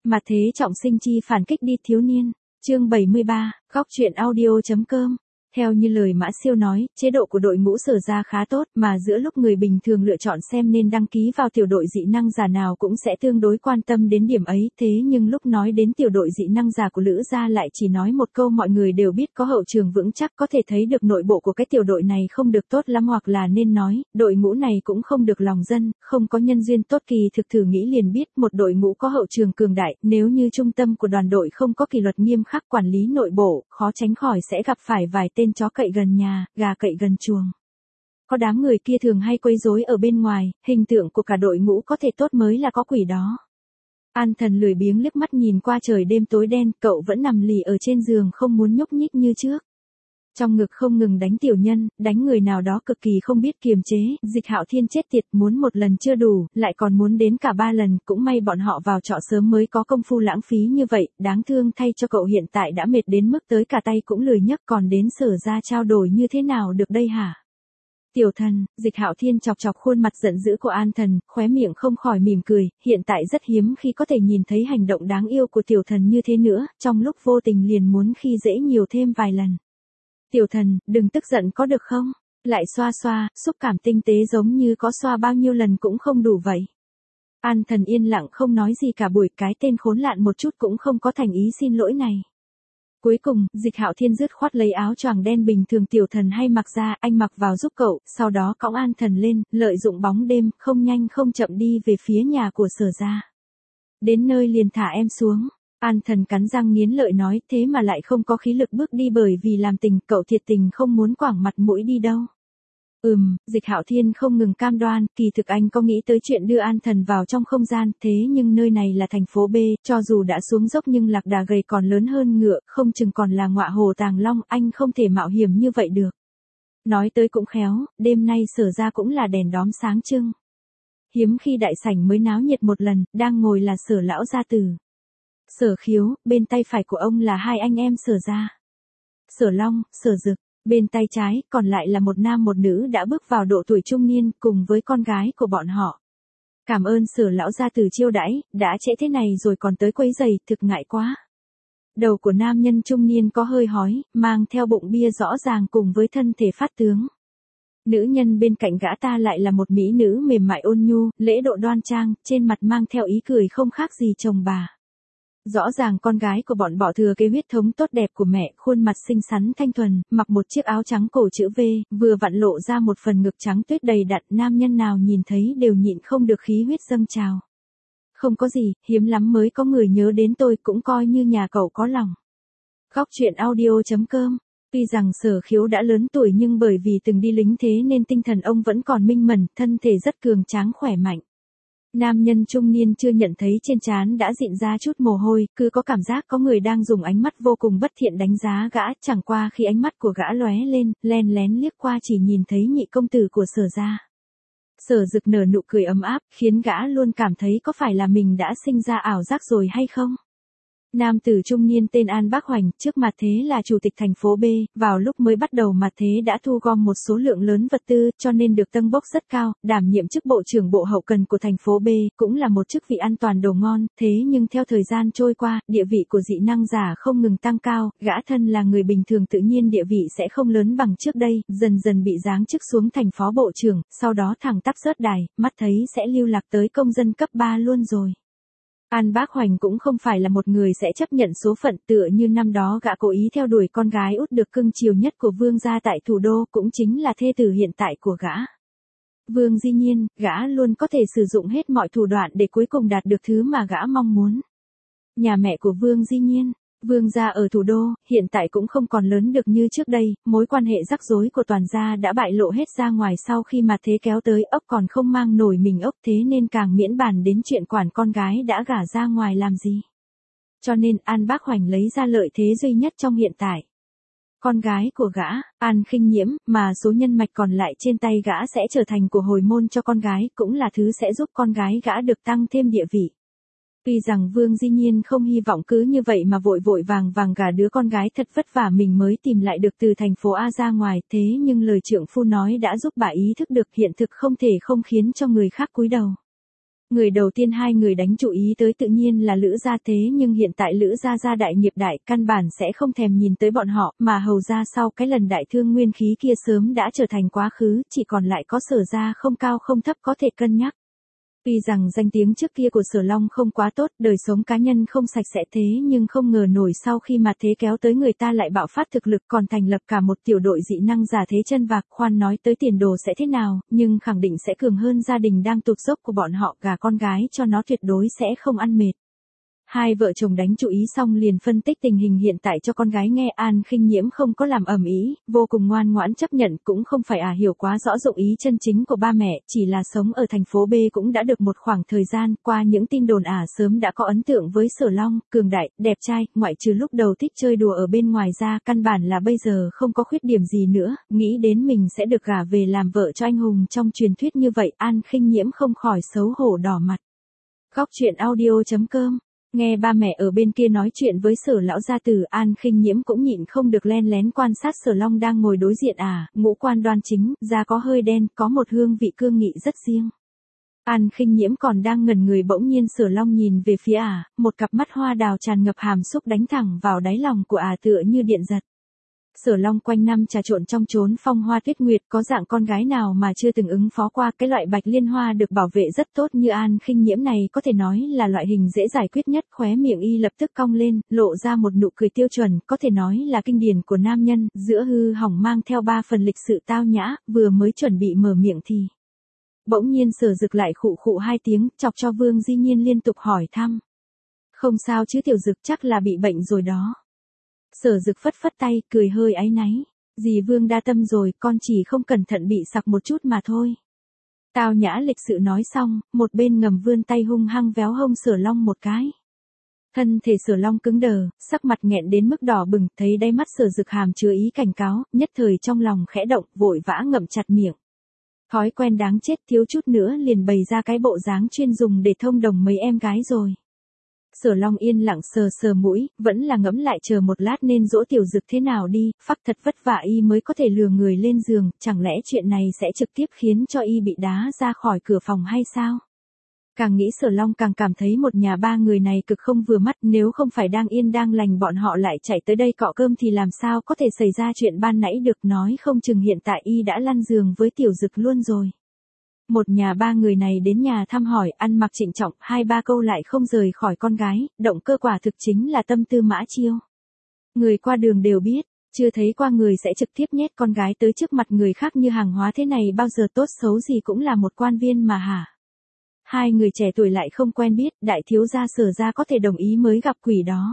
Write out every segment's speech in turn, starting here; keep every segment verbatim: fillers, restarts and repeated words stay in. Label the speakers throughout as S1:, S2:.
S1: Mà thế trọng sinh chi phản kích đi thiếu niên. Chương bảy mươi ba, góc truyện audio.com. Theo như lời Mã Siêu nói, chế độ của đội ngũ Sở Ra khá tốt, mà giữa lúc người bình thường lựa chọn xem nên đăng ký vào tiểu đội dị năng giả nào cũng sẽ tương đối quan tâm đến điểm ấy, thế nhưng lúc nói đến tiểu đội dị năng giả của Lữ gia lại chỉ nói một câu mọi người đều biết có hậu trường vững chắc, có thể thấy được nội bộ của cái tiểu đội này không được tốt lắm, hoặc là nên nói, đội ngũ này cũng không được lòng dân, không có nhân duyên tốt. Kỳ thực thử nghĩ liền biết, một đội ngũ có hậu trường cường đại, nếu như trung tâm của đoàn đội không có kỷ luật nghiêm khắc quản lý nội bộ, khó tránh khỏi sẽ gặp phải vài tên chó cậy gần nhà, gà cậy gần chuồng. Có đám người kia thường hay quấy rối ở bên ngoài, hình tượng của cả đội ngũ có thể tốt mới là có quỷ đó. An Thần lười biếng liếc mắt nhìn qua trời đêm tối đen, cậu vẫn nằm lì ở trên giường không muốn nhúc nhích như trước. Trong ngực không ngừng đánh tiểu nhân, đánh người nào đó cực kỳ không biết kiềm chế, Dịch Hạo Thiên chết tiệt, muốn một lần chưa đủ, lại còn muốn đến cả ba lần, cũng may bọn họ vào trọ sớm mới có công phu lãng phí như vậy, đáng thương thay cho cậu hiện tại đã mệt đến mức tới cả tay cũng lười nhấc, còn đến Sở Ra trao đổi như thế nào được đây hả? Tiểu Thần, Dịch Hạo Thiên chọc chọc khuôn mặt giận dữ của An Thần, khóe miệng không khỏi mỉm cười, hiện tại rất hiếm khi có thể nhìn thấy hành động đáng yêu của Tiểu Thần như thế nữa, trong lúc vô tình liền muốn khi dễ nhiều thêm vài lần. Tiểu Thần, đừng tức giận có được không? Lại xoa xoa, xúc cảm tinh tế giống như có xoa bao nhiêu lần cũng không đủ vậy. An Thần yên lặng không nói gì cả buổi, cái tên khốn lạn một chút cũng không có thành ý xin lỗi này. Cuối cùng, Dịch Hạo Thiên dứt khoát lấy áo choàng đen bình thường Tiểu Thần hay mặc ra, anh mặc vào giúp cậu, sau đó cõng An Thần lên, lợi dụng bóng đêm, không nhanh không chậm đi về phía nhà của Sở Ra. Đến nơi liền thả em xuống. An Thần cắn răng nghiến lợi nói, thế mà lại không có khí lực bước đi bởi vì làm tình, cậu thiệt tình không muốn quảng mặt mũi đi đâu. Ừm, Dịch Hạo Thiên không ngừng cam đoan, kỳ thực anh có nghĩ tới chuyện đưa An Thần vào trong không gian, thế nhưng nơi này là thành phố B, cho dù đã xuống dốc nhưng lạc đà gầy còn lớn hơn ngựa, không chừng còn là ngọa hồ tàng long, anh không thể mạo hiểm như vậy được. Nói tới cũng khéo, đêm nay Sở Ra cũng là đèn đóm sáng trưng. Hiếm khi đại sảnh mới náo nhiệt một lần, đang ngồi là Sở lão gia tử. Sở Khiếu, bên tay phải của ông là hai anh em Sở Ra. Sở Long, Sở Dực, bên tay trái còn lại là một nam một nữ đã bước vào độ tuổi trung niên cùng với con gái của bọn họ. Cảm ơn Sở lão gia tử chiêu đãi, đã trễ thế này rồi còn tới quấy giày, thực ngại quá. Đầu của nam nhân trung niên có hơi hói, mang theo bụng bia rõ ràng cùng với thân thể phát tướng. Nữ nhân bên cạnh gã ta lại là một mỹ nữ mềm mại ôn nhu, lễ độ đoan trang, trên mặt mang theo ý cười không khác gì chồng bà. Rõ ràng con gái của bọn bỏ thừa cái huyết thống tốt đẹp của mẹ, khuôn mặt xinh xắn thanh thuần, mặc một chiếc áo trắng cổ chữ V, vừa vặn lộ ra một phần ngực trắng tuyết đầy đặn, nam nhân nào nhìn thấy đều nhịn không được khí huyết dâng trào. Không có gì, hiếm lắm mới có người nhớ đến tôi, cũng coi như nhà cậu có lòng. Góc truyện audio.com. Tuy rằng Sở Khiếu đã lớn tuổi nhưng bởi vì từng đi lính thế nên tinh thần ông vẫn còn minh mẫn, thân thể rất cường tráng khỏe mạnh. Nam nhân trung niên chưa nhận thấy trên trán đã dịn ra chút mồ hôi, cứ có cảm giác có người đang dùng ánh mắt vô cùng bất thiện đánh giá gã, chẳng qua khi ánh mắt của gã lóe lên, len lén liếc qua chỉ nhìn thấy nhị công tử của Sở Ra. Sở Dực nở nụ cười ấm áp, khiến gã luôn cảm thấy có phải là mình đã sinh ra ảo giác rồi hay không. Nam tử trung niên tên An Bác Hoành, trước mặt thế là chủ tịch thành phố B, vào lúc mới bắt đầu mặt thế đã thu gom một số lượng lớn vật tư, cho nên được tâng bốc rất cao, đảm nhiệm chức bộ trưởng bộ hậu cần của thành phố B, cũng là một chức vị an toàn đồ ngon, thế nhưng theo thời gian trôi qua, địa vị của dị năng giả không ngừng tăng cao, gã thân là người bình thường tự nhiên địa vị sẽ không lớn bằng trước đây, dần dần bị giáng chức xuống thành phó bộ trưởng, sau đó thẳng tắp rớt đài, mắt thấy sẽ lưu lạc tới công dân cấp ba luôn rồi. An Bác Hoành cũng không phải là một người sẽ chấp nhận số phận, tựa như năm đó gã cố ý theo đuổi con gái út được cưng chiều nhất của vương gia tại thủ đô, cũng chính là thê tử hiện tại của gã. Vương Di Nhiên, gã luôn có thể sử dụng hết mọi thủ đoạn để cuối cùng đạt được thứ mà gã mong muốn. Nhà mẹ của Vương Di Nhiên, Vương gia ở thủ đô, hiện tại cũng không còn lớn được như trước đây, mối quan hệ rắc rối của toàn gia đã bại lộ hết ra ngoài sau khi mà thế kéo tới, ốc còn không mang nổi mình ốc, thế nên càng miễn bàn đến chuyện quản con gái đã gả ra ngoài làm gì. Cho nên An Bác Hoành lấy ra lợi thế duy nhất trong hiện tại. Con gái của gã, An Khinh Nhiễm, mà số nhân mạch còn lại trên tay gã sẽ trở thành của hồi môn cho con gái, cũng là thứ sẽ giúp con gái gã được tăng thêm địa vị. Tuy rằng Vương Di Nhiên không hy vọng cứ như vậy mà vội vội vàng vàng gả đứa con gái thật vất vả mình mới tìm lại được từ thành phố A ra ngoài, thế nhưng lời trượng phu nói đã giúp bà ý thức được hiện thực không thể không khiến cho người khác cúi đầu. Người đầu tiên hai người đánh chú ý tới tự nhiên là Lữ gia, thế nhưng hiện tại Lữ gia gia đại nghiệp đại, căn bản sẽ không thèm nhìn tới bọn họ, mà Hầu gia sau cái lần đại thương nguyên khí kia sớm đã trở thành quá khứ, chỉ còn lại có Sở gia không cao không thấp có thể cân nhắc. Tuy rằng danh tiếng trước kia của Sở Long không quá tốt, đời sống cá nhân không sạch sẽ, thế nhưng không ngờ nổi sau khi mà thế kéo tới người ta lại bạo phát thực lực, còn thành lập cả một tiểu đội dị năng giả thế chân vạc. Khoan nói tới tiền đồ sẽ thế nào, nhưng khẳng định sẽ cường hơn gia đình đang tụt dốc của bọn họ, gà con gái cho nó tuyệt đối sẽ không ăn mệt. Hai vợ chồng đánh chú ý xong liền phân tích tình hình hiện tại cho con gái nghe. An Khinh Nhiễm không có làm ầm ĩ, vô cùng ngoan ngoãn chấp nhận, cũng không phải à hiểu quá rõ dụng ý chân chính của ba mẹ, chỉ là sống ở thành phố B cũng đã được một khoảng thời gian, qua những tin đồn ả sớm đã có ấn tượng với Sở Long, cường đại, đẹp trai, ngoại trừ lúc đầu thích chơi đùa ở bên ngoài ra, căn bản là bây giờ không có khuyết điểm gì nữa, nghĩ đến mình sẽ được gả về làm vợ cho anh hùng trong truyền thuyết như vậy, An Khinh Nhiễm không khỏi xấu hổ đỏ mặt. Góc truyện audio chấm com. Nghe ba mẹ ở bên kia nói chuyện với Sở lão gia tử, An Khinh Nhiễm cũng nhịn không được len lén quan sát Sở Long đang ngồi đối diện à, ngũ quan đoan chính, da có hơi đen, có một hương vị cương nghị rất riêng. An Khinh Nhiễm còn đang ngẩn người, bỗng nhiên Sở Long nhìn về phía à, một cặp mắt hoa đào tràn ngập hàm xúc đánh thẳng vào đáy lòng của à tựa như điện giật. Sở Long quanh năm trà trộn trong chốn phong hoa tuyết nguyệt, có dạng con gái nào mà chưa từng ứng phó qua, cái loại bạch liên hoa được bảo vệ rất tốt như An Khinh Nhiễm này có thể nói là loại hình dễ giải quyết nhất. Khóe miệng y lập tức cong lên, lộ ra một nụ cười tiêu chuẩn, có thể nói là kinh điển của nam nhân, giữa hư hỏng mang theo ba phần lịch sự tao nhã, vừa mới chuẩn bị mở miệng thì bỗng nhiên Sở Dực lại khụ khụ hai tiếng, chọc cho Vương Di Nhiên liên tục hỏi thăm. Không sao chứ Tiểu Dực, chắc là bị bệnh rồi đó. Sở Dực phất phất tay, cười hơi áy náy. Dì Vương đa tâm rồi, con chỉ không cẩn thận bị sặc một chút mà thôi. Tao nhã lịch sự nói xong, một bên ngầm vươn tay hung hăng véo hông Sở Long một cái. Thân thể Sở Long cứng đờ, sắc mặt nghẹn đến mức đỏ bừng, thấy đáy mắt Sở Dực hàm chứa ý cảnh cáo, nhất thời trong lòng khẽ động, vội vã ngậm chặt miệng. Thói quen đáng chết, thiếu chút nữa liền bày ra cái bộ dáng chuyên dùng để thông đồng mấy em gái rồi. Sở Long yên lặng sờ sờ mũi, vẫn là ngẫm lại chờ một lát nên dỗ Tiểu Dực thế nào đi, phắc thật vất vả y mới có thể lừa người lên giường, chẳng lẽ chuyện này sẽ trực tiếp khiến cho y bị đá ra khỏi cửa phòng hay sao? Càng nghĩ Sở Long càng cảm thấy một nhà ba người này cực không vừa mắt, nếu không phải đang yên đang lành bọn họ lại chạy tới đây cọ cơm thì làm sao có thể xảy ra chuyện ban nãy được, nói không chừng hiện tại y đã lăn giường với Tiểu Dực luôn rồi. Một nhà ba người này đến nhà thăm hỏi, ăn mặc trịnh trọng, hai ba câu lại không rời khỏi con gái, động cơ quả thực chính là tâm tư Mã Chiêu. Người qua đường đều biết, chưa thấy qua người sẽ trực tiếp nhét con gái tới trước mặt người khác như hàng hóa thế này bao giờ, tốt xấu gì cũng là một quan viên mà hả. Hai người trẻ tuổi lại không quen biết, đại thiếu gia Sở gia có thể đồng ý mới gặp quỷ đó.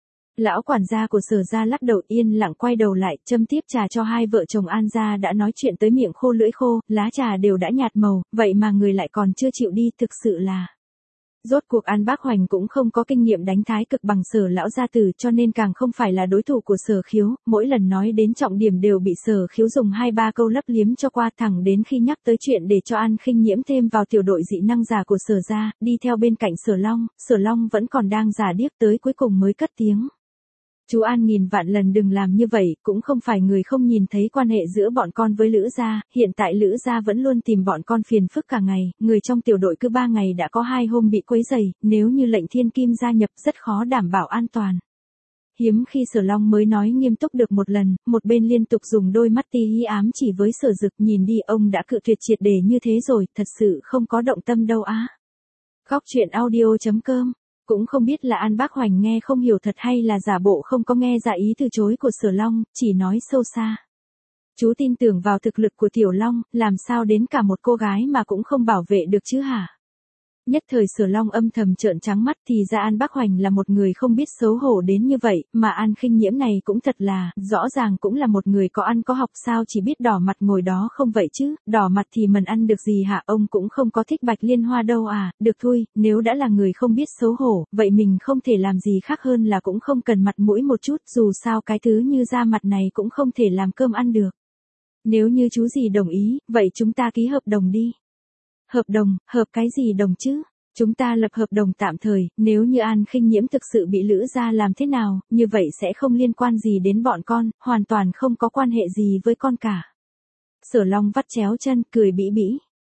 S1: Lão quản gia của Sở gia lắc đầu yên lặng quay đầu lại, châm tiếp trà cho hai vợ chồng An gia đã nói chuyện tới miệng khô lưỡi khô, lá trà đều đã nhạt màu, vậy mà người lại còn chưa chịu đi, thực sự là. Rốt cuộc An Bác Hoành cũng không có kinh nghiệm đánh thái cực bằng Sở lão gia tử, cho nên càng không phải là đối thủ của Sở Khiếu, mỗi lần nói đến trọng điểm đều bị Sở Khiếu dùng hai ba câu lấp liếm cho qua, thẳng đến khi nhắc tới chuyện để cho An Khinh Nhiễm thêm vào tiểu đội dị năng giả của Sở gia, đi theo bên cạnh Sở Long, Sở Long vẫn còn đang giả điếc tới cuối cùng mới cất tiếng. Chú An nghìn vạn lần đừng làm như vậy, cũng không phải người không nhìn thấy quan hệ giữa bọn con với Lữ gia, hiện tại Lữ gia vẫn luôn tìm bọn con phiền phức cả ngày, người trong tiểu đội cứ ba ngày đã có hai hôm bị quấy rầy, nếu như lệnh Thiên Kim gia nhập rất khó đảm bảo an toàn. Hiếm khi Sở Long mới nói nghiêm túc được một lần, một bên liên tục dùng đôi mắt ti hí ám chỉ với Sở Dực, nhìn đi ông đã cự tuyệt triệt để như thế rồi, thật sự không có động tâm đâu á. Góc truyện audio chấm com. Cũng không biết là An Bác Hoành nghe không hiểu thật hay là giả bộ không có nghe ra ý từ chối của Sở Long, chỉ nói sâu xa. Chú tin tưởng vào thực lực của Tiểu Long, làm sao đến cả một cô gái mà cũng không bảo vệ được chứ hả? Nhất thời Sở Long âm thầm trợn trắng mắt, thì ra An Bác Hoành là một người không biết xấu hổ đến như vậy, mà An Khinh Nhiễm này cũng thật là, rõ ràng cũng là một người có ăn có học, sao chỉ biết đỏ mặt ngồi đó không vậy chứ, đỏ mặt thì mần ăn được gì hả, ông cũng không có thích bạch liên hoa đâu à, được thôi, nếu đã là người không biết xấu hổ, vậy mình không thể làm gì khác hơn là cũng không cần mặt mũi một chút, dù sao cái thứ như da mặt này cũng không thể làm cơm ăn được. Nếu như chú gì đồng ý, vậy chúng ta ký hợp đồng đi. Hợp đồng, hợp cái gì đồng chứ? Chúng ta lập hợp đồng tạm thời, nếu như An Khinh Nhiễm thực sự bị Lữ gia làm thế nào, như vậy sẽ không liên quan gì đến bọn con, hoàn toàn không có quan hệ gì với con cả. Sở Long vắt chéo chân, cười bĩ bĩ.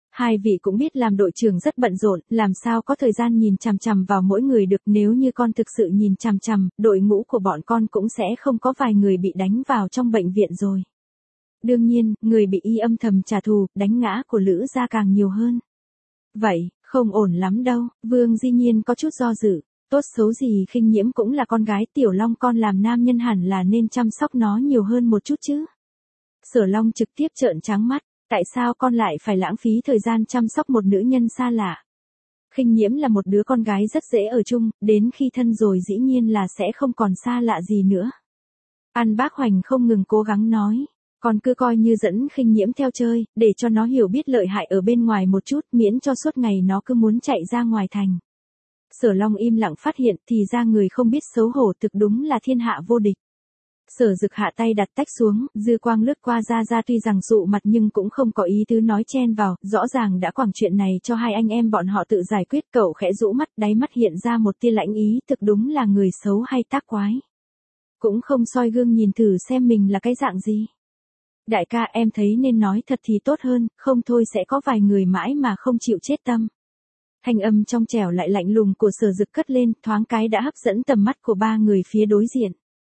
S1: Hai vị cũng biết làm đội trưởng rất bận rộn, làm sao có thời gian nhìn chằm chằm vào mỗi người được, nếu như con thực sự nhìn chằm chằm, đội ngũ của bọn con cũng sẽ không có vài người bị đánh vào trong bệnh viện rồi. Đương nhiên, người bị y âm thầm trả thù, đánh ngã của Lữ gia càng nhiều hơn. Vậy, không ổn lắm đâu, Vương Di Nhiên có chút do dự, tốt xấu gì Khinh Nhiễm cũng là con gái Tiểu Long, con làm nam nhân hẳn là nên chăm sóc nó nhiều hơn một chút chứ. Sở Long trực tiếp trợn trắng mắt, tại sao con lại phải lãng phí thời gian chăm sóc một nữ nhân xa lạ? Khinh Nhiễm là một đứa con gái rất dễ ở chung, đến khi thân rồi dĩ nhiên là sẽ không còn xa lạ gì nữa. An Bác Hoành không ngừng cố gắng nói, con cứ coi như dẫn Khinh Nhiễm theo chơi, để cho nó hiểu biết lợi hại ở bên ngoài một chút, miễn cho suốt ngày nó cứ muốn chạy ra ngoài thành. Sở Long im lặng phát hiện thì ra người không biết xấu hổ thực đúng là thiên hạ vô địch. Sở Dực hạ tay đặt tách xuống, dư quang lướt qua Gia Gia, tuy rằng dụ mặt nhưng cũng không có ý tứ nói chen vào, rõ ràng đã quẳng chuyện này cho hai anh em bọn họ tự giải quyết. Cậu khẽ rũ mắt, đáy mắt hiện ra một tia lãnh ý, thực đúng là người xấu hay tác quái. Cũng không soi gương nhìn thử xem mình là cái dạng gì. Đại ca, em thấy nên nói thật thì tốt hơn, không thôi sẽ có vài người mãi mà không chịu chết tâm. Thanh âm trong trẻo lại lạnh lùng của Sở Dực cất lên, thoáng cái đã hấp dẫn tầm mắt của ba người phía đối diện.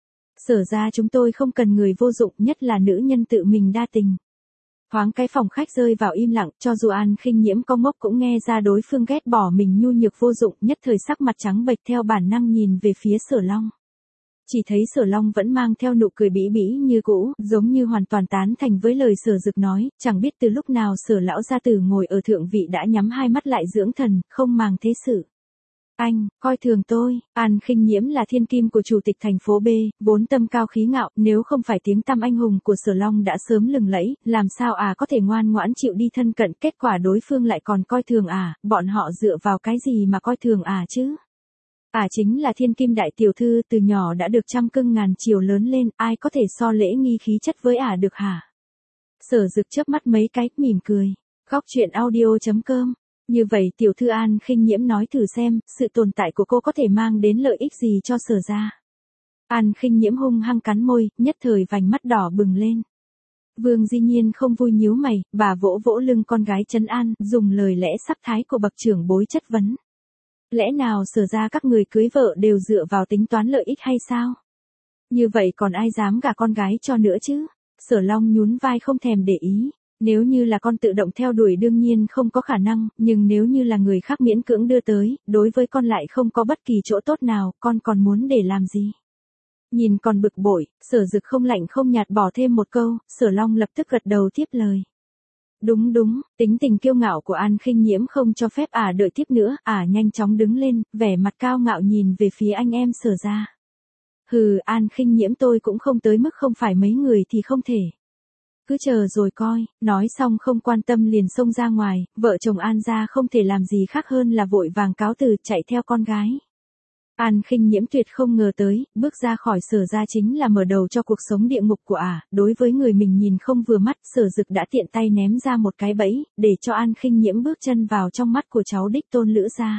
S1: Sở ra chúng tôi không cần người vô dụng, nhất là nữ nhân tự mình đa tình. Thoáng cái phòng khách rơi vào im lặng, cho dù An Khinh Nhiễm có ngốc cũng nghe ra đối phương ghét bỏ mình nhu nhược vô dụng, nhất thời sắc mặt trắng bệch, theo bản năng nhìn về phía Sở Long. Chỉ thấy Sở Long vẫn mang theo nụ cười bĩ bĩ như cũ, giống như hoàn toàn tán thành với lời Sở Dực nói, chẳng biết từ lúc nào Sở lão gia tử ngồi ở thượng vị đã nhắm hai mắt lại dưỡng thần, không màng thế sự. Anh, coi thường tôi, An Khinh Nhiễm là thiên kim của chủ tịch thành phố B, vốn tâm cao khí ngạo, nếu không phải tiếng tăm anh hùng của Sở Long đã sớm lừng lẫy, làm sao à có thể ngoan ngoãn chịu đi thân cận, kết quả đối phương lại còn coi thường à, bọn họ dựa vào cái gì mà coi thường à chứ? À chính là thiên kim đại tiểu thư, từ nhỏ đã được trăm cưng ngàn chiều lớn lên, ai có thể so lễ nghi khí chất với ả à được hả? Sở Dực chớp mắt mấy cái, mỉm cười. Góc truyện audio chấm com. Như vậy tiểu thư An Khinh Nhiễm nói thử xem, sự tồn tại của cô có thể mang đến lợi ích gì cho Sở gia? An Khinh Nhiễm hung hăng cắn môi, nhất thời vành mắt đỏ bừng lên. Vương Di Nhiên không vui nhíu mày, bà vỗ vỗ lưng con gái trấn an, dùng lời lẽ sắp thái của bậc trưởng bối chất vấn. Lẽ nào Sở ra các người cưới vợ đều dựa vào tính toán lợi ích hay sao? Như vậy còn ai dám gả con gái cho nữa chứ? Sở Long nhún vai không thèm để ý. Nếu như là con tự động theo đuổi đương nhiên không có khả năng, nhưng nếu như là người khác miễn cưỡng đưa tới, đối với con lại không có bất kỳ chỗ tốt nào, con còn muốn để làm gì? Nhìn còn bực bội, Sở Dực không lạnh không nhạt bỏ thêm một câu, Sở Long lập tức gật đầu tiếp lời. Đúng đúng, tính tình kiêu ngạo của An Khinh Nhiễm không cho phép ả à đợi tiếp nữa, ả à nhanh chóng đứng lên, vẻ mặt cao ngạo nhìn về phía anh em Sở ra. Hừ, An Khinh Nhiễm tôi cũng không tới mức không phải mấy người thì không thể. Cứ chờ rồi coi, nói xong không quan tâm liền xông ra ngoài, vợ chồng An gia không thể làm gì khác hơn là vội vàng cáo từ chạy theo con gái. An Khinh Nhiễm tuyệt không ngờ tới, bước ra khỏi Sở ra chính là mở đầu cho cuộc sống địa ngục của ả, à. Đối với người mình nhìn không vừa mắt, Sở Dực đã tiện tay ném ra một cái bẫy, để cho An Khinh Nhiễm bước chân vào trong mắt của cháu đích tôn Lữ gia.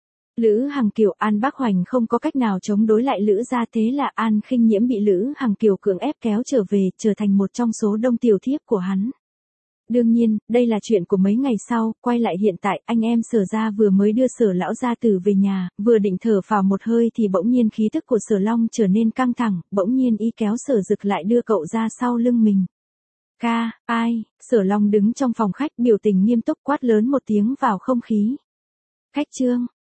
S1: Lữ Hằng Kiều, An Bác Hoành không có cách nào chống đối lại Lữ gia, thế là An Khinh Nhiễm bị Lữ Hằng Kiều cưỡng ép kéo trở về, trở thành một trong số đông tiểu thiếp của hắn. Đương nhiên, đây là chuyện của mấy ngày sau, quay lại hiện tại, anh em Sở gia vừa mới đưa Sở lão gia tử về nhà, vừa định thở phào một hơi thì bỗng nhiên khí tức của Sở Long trở nên căng thẳng, bỗng nhiên y kéo Sở Dực lại đưa cậu ra sau lưng mình. Ca, ai? Sở Long đứng trong phòng khách biểu tình nghiêm túc quát lớn một tiếng vào không khí. Khách trương,